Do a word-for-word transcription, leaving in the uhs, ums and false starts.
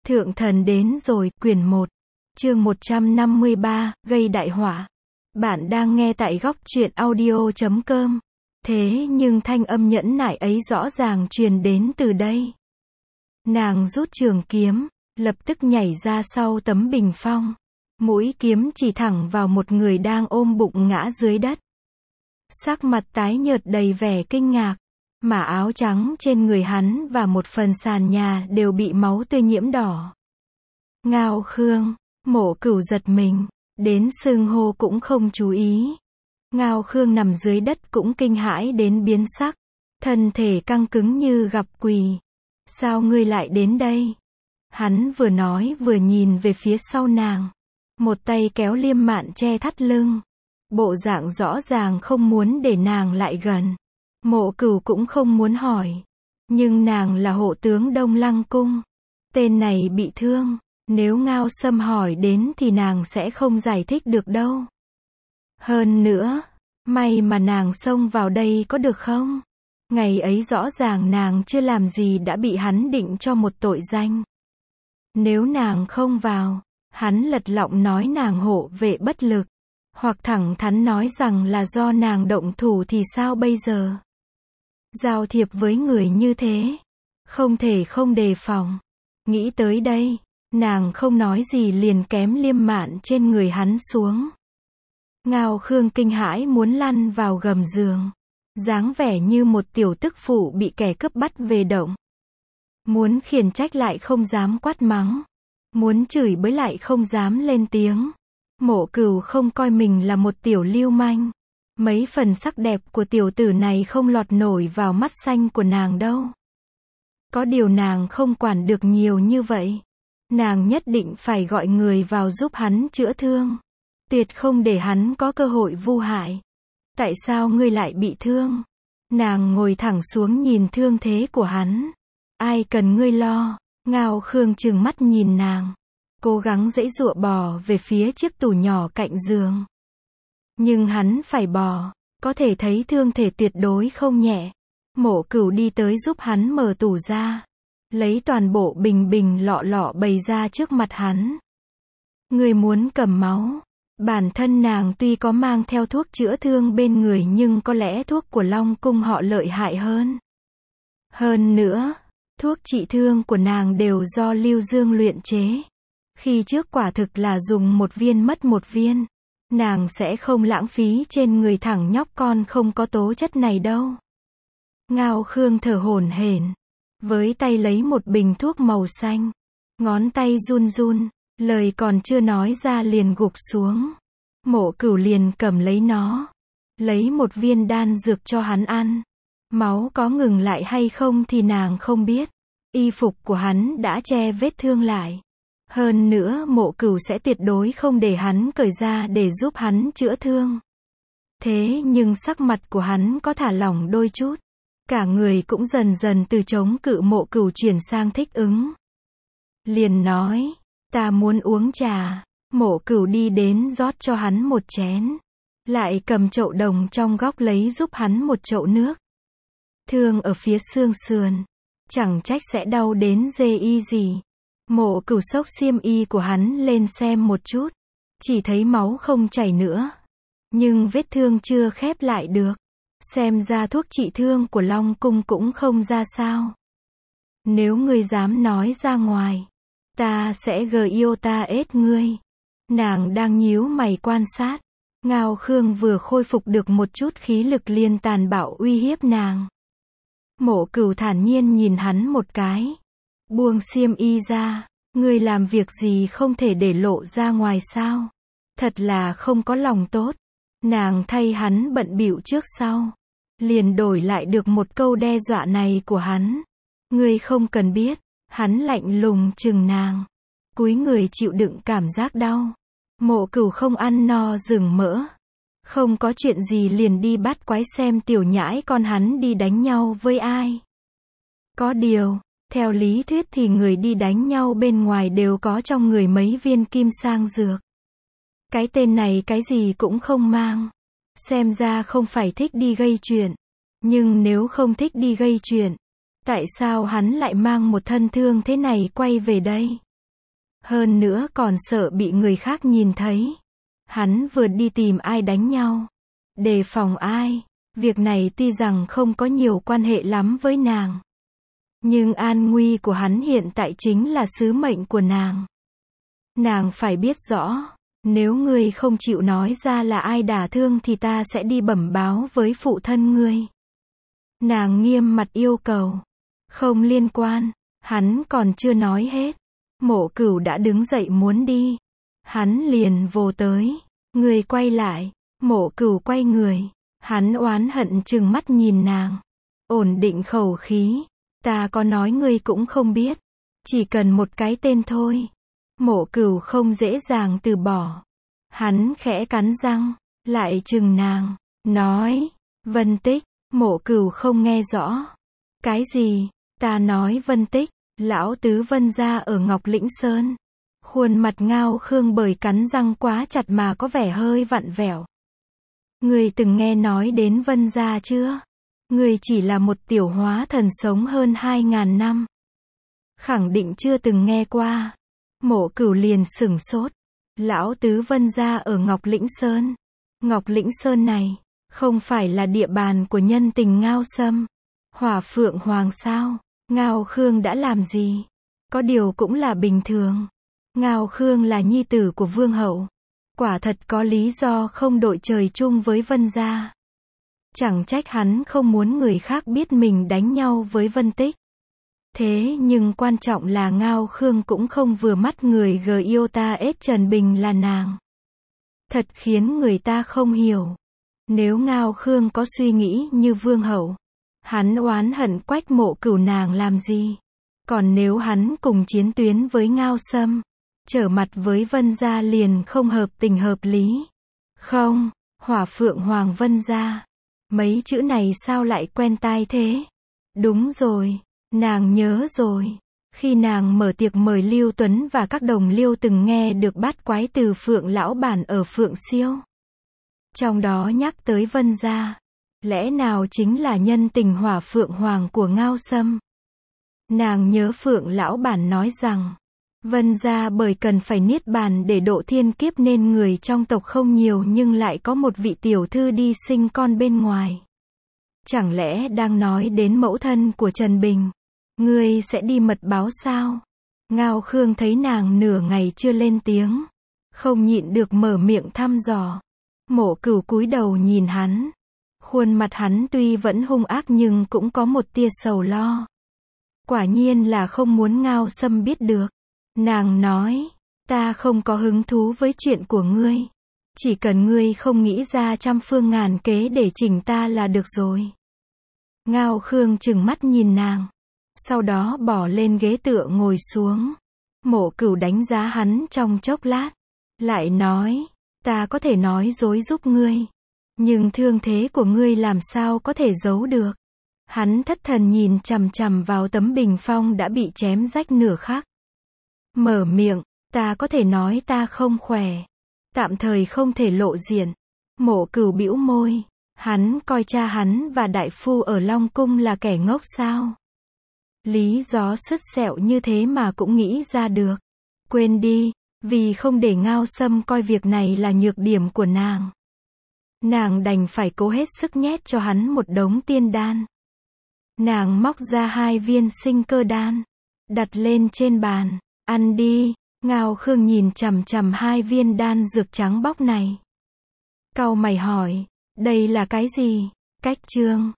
Thượng thần đến rồi, quyển một, chương một trăm năm mươi ba, gây đại họa. Bạn đang nghe tại góc truyện audio chấm com. Thế nhưng thanh âm nhẫn nại ấy rõ ràng truyền đến từ đây. Nàng rút trường kiếm, lập tức nhảy ra sau tấm bình phong. Mũi kiếm chỉ thẳng vào một người đang ôm bụng ngã dưới đất. Sắc mặt tái nhợt đầy vẻ kinh ngạc, mà áo trắng trên người hắn và một phần sàn nhà đều bị máu tươi nhiễm đỏ. Ngao Khương, Mộ Cửu giật mình, đến xưng hô cũng không chú ý. Ngao Khương nằm dưới đất cũng kinh hãi đến biến sắc, thân thể căng cứng như gặp quỷ. Sao ngươi lại đến đây? Hắn vừa nói vừa nhìn về phía sau nàng. Một tay kéo Liêm Mạn che thắt lưng. Bộ dạng rõ ràng không muốn để nàng lại gần. Mộ Cửu cũng không muốn hỏi. Nhưng nàng là hộ tướng Đông Lăng Cung. Tên này bị thương. Nếu Ngao Sâm hỏi đến thì nàng sẽ không giải thích được đâu. Hơn nữa, may mà nàng xông vào đây có được không? Ngày ấy rõ ràng nàng chưa làm gì đã bị hắn định cho một tội danh. Nếu nàng không vào, hắn lật lọng nói nàng hộ vệ bất lực. Hoặc thẳng thắn nói rằng là do nàng động thủ thì sao bây giờ? Giao thiệp với người như thế, không thể không đề phòng. Nghĩ tới đây, nàng không nói gì liền kém Liêm Mạn trên người hắn xuống. Ngao Khương kinh hãi muốn lăn vào gầm giường, dáng vẻ như một tiểu tức phụ bị kẻ cướp bắt về động. Muốn khiển trách lại không dám quát mắng, muốn chửi bới lại không dám lên tiếng. Mộ Cửu không coi mình là một tiểu lưu manh. Mấy phần sắc đẹp của tiểu tử này không lọt nổi vào mắt xanh của nàng đâu. Có điều nàng không quản được nhiều như vậy. Nàng nhất định phải gọi người vào giúp hắn chữa thương. Tuyệt không để hắn có cơ hội vu hại. Tại sao ngươi lại bị thương? Nàng ngồi thẳng xuống nhìn thương thế của hắn. Ai cần ngươi lo? Ngao Khương trừng mắt nhìn nàng. Cố gắng giãy giụa bò về phía chiếc tủ nhỏ cạnh giường. Nhưng hắn phải bò, có thể thấy thương thể tuyệt đối không nhẹ. Mộ Cửu đi tới giúp hắn mở tủ ra. Lấy toàn bộ bình bình lọ lọ bày ra trước mặt hắn. Người muốn cầm máu. Bản thân nàng tuy có mang theo thuốc chữa thương bên người nhưng có lẽ thuốc của Long Cung họ lợi hại hơn. Hơn nữa, thuốc trị thương của nàng đều do Lưu Dương luyện chế. Khi trước quả thực là dùng một viên mất một viên. Nàng sẽ không lãng phí trên người thằng nhóc con không có tố chất này đâu. Ngao Khương thở hổn hển, với tay lấy một bình thuốc màu xanh. Ngón tay run run, lời còn chưa nói ra liền gục xuống. Mộ Cửu liền cầm lấy nó, lấy một viên đan dược cho hắn ăn. Máu có ngừng lại hay không thì nàng không biết. Y phục của hắn đã che vết thương lại. Hơn nữa Mộ Cửu sẽ tuyệt đối không để hắn cởi ra để giúp hắn chữa thương. Thế nhưng sắc mặt của hắn có thả lỏng đôi chút. Cả người cũng dần dần từ chống cự Mộ Cửu chuyển sang thích ứng. Liền nói, ta muốn uống trà. Mộ Cửu đi đến rót cho hắn một chén. Lại cầm chậu đồng trong góc lấy giúp hắn một chậu nước. Thương ở phía xương sườn. Chẳng trách sẽ đau đến dê y gì. Mộ Cửu xốc xiêm y của hắn lên xem một chút. Chỉ thấy máu không chảy nữa. Nhưng vết thương chưa khép lại được. Xem ra thuốc trị thương của Long Cung cũng không ra sao. Nếu ngươi dám nói ra ngoài, ta sẽ gờ yêu ta ết ngươi. Nàng đang nhíu mày quan sát. Ngao Khương vừa khôi phục được một chút khí lực liền tàn bạo uy hiếp nàng. Mộ Cửu thản nhiên nhìn hắn một cái. Buông xiêm y ra. Ngươi làm việc gì không thể để lộ ra ngoài sao? Thật là không có lòng tốt. Nàng thay hắn bận bịu trước sau. Liền đổi lại được một câu đe dọa này của hắn. Ngươi không cần biết. Hắn lạnh lùng chừng nàng. Cúi người chịu đựng cảm giác đau. Mộ Cửu không ăn no rừng mỡ. Không có chuyện gì liền đi bắt quái xem tiểu nhãi con hắn đi đánh nhau với ai. Có điều, theo lý thuyết thì người đi đánh nhau bên ngoài đều có trong người mấy viên kim sang dược. Cái tên này cái gì cũng không mang. Xem ra không phải thích đi gây chuyện. Nhưng nếu không thích đi gây chuyện, tại sao hắn lại mang một thân thương thế này quay về đây? Hơn nữa còn sợ bị người khác nhìn thấy. Hắn vừa đi tìm ai đánh nhau. Đề phòng ai. Việc này tuy rằng không có nhiều quan hệ lắm với nàng. Nhưng an nguy của hắn hiện tại chính là sứ mệnh của nàng. Nàng phải biết rõ. Nếu ngươi không chịu nói ra là ai đả thương thì ta sẽ đi bẩm báo với phụ thân ngươi. Nàng nghiêm mặt yêu cầu. Không liên quan. Hắn còn chưa nói hết. Mộ Cửu đã đứng dậy muốn đi. Hắn liền vồ tới. Người quay lại. Mộ Cửu quay người. Hắn oán hận trừng mắt nhìn nàng. Ổn định khẩu khí. Ta có nói ngươi cũng không biết. Chỉ cần một cái tên thôi. Mộ Cửu không dễ dàng từ bỏ. Hắn khẽ cắn răng. Lại trừng nàng. Nói. Vân Tích. Mộ Cửu không nghe rõ. Cái gì? Ta nói Vân Tích. Lão tứ Vân gia ở Ngọc Lĩnh Sơn. Khuôn mặt Ngao Khương bởi cắn răng quá chặt mà có vẻ hơi vặn vẹo. Người từng nghe nói đến Vân gia chưa? Người chỉ là một tiểu hóa thần sống hơn hai ngàn năm. Khẳng định chưa từng nghe qua. Mộ Cửu liền sửng sốt. Lão tứ Vân gia ở Ngọc Lĩnh Sơn. Ngọc Lĩnh Sơn này, không phải là địa bàn của nhân tình Ngao Sâm. Hỏa Phượng Hoàng sao? Ngao Khương đã làm gì? Có điều cũng là bình thường. Ngao Khương là nhi tử của vương hậu. Quả thật có lý do không đội trời chung với Vân gia. Chẳng trách hắn không muốn người khác biết mình đánh nhau với Vân Tích. Thế nhưng quan trọng là Ngao Khương cũng không vừa mắt người Giota S Trần Bình là nàng. Thật khiến người ta không hiểu. Nếu Ngao Khương có suy nghĩ như vương hậu, hắn oán hận Quách Mộ Cửu nàng làm gì? Còn nếu hắn cùng chiến tuyến với Ngao Sâm, trở mặt với Vân gia liền không hợp tình hợp lý. Không, Hỏa Phượng Hoàng Vân gia. Mấy chữ này sao lại quen tai thế? Đúng rồi, nàng nhớ rồi. Khi nàng mở tiệc mời Lưu Tuấn và các đồng liêu từng nghe được bát quái từ Phượng lão bản ở Phượng Siêu. Trong đó nhắc tới Vân gia. Lẽ nào chính là nhân tình Hỏa Phượng Hoàng của Ngao Sâm? Nàng nhớ Phượng lão bản nói rằng, Vân gia bởi cần phải niết bàn để độ thiên kiếp nên người trong tộc không nhiều nhưng lại có một vị tiểu thư đi sinh con bên ngoài. Chẳng lẽ đang nói đến mẫu thân của Trần Bình? Ngươi sẽ đi mật báo sao? Ngao Khương thấy nàng nửa ngày chưa lên tiếng. Không nhịn được mở miệng thăm dò. Mộ Cửu cúi đầu nhìn hắn. Khuôn mặt hắn tuy vẫn hung ác nhưng cũng có một tia sầu lo. Quả nhiên là không muốn Ngao Sâm biết được. Nàng nói, ta không có hứng thú với chuyện của ngươi. Chỉ cần ngươi không nghĩ ra trăm phương ngàn kế để chỉnh ta là được rồi. Ngao Khương trừng mắt nhìn nàng. Sau đó bỏ lên ghế tựa ngồi xuống. Mộ Cửu đánh giá hắn trong chốc lát. Lại nói, ta có thể nói dối giúp ngươi. Nhưng thương thế của ngươi làm sao có thể giấu được. Hắn thất thần nhìn chằm chằm vào tấm bình phong đã bị chém rách nửa khắc. Mở miệng, ta có thể nói ta không khỏe. Tạm thời không thể lộ diện. Mộ Cửu bĩu môi. Hắn coi cha hắn và đại phu ở Long Cung là kẻ ngốc sao? Lý do sứt sẹo như thế mà cũng nghĩ ra được. Quên đi, vì không để Ngao Sâm coi việc này là nhược điểm của nàng. Nàng đành phải cố hết sức nhét cho hắn một đống tiên đan. Nàng móc ra hai viên sinh cơ đan. Đặt lên trên bàn. Ăn đi. Ngao Khương nhìn chằm chằm hai viên đan dược trắng bóc này. Cau mày hỏi. Đây là cái gì? Cách chương.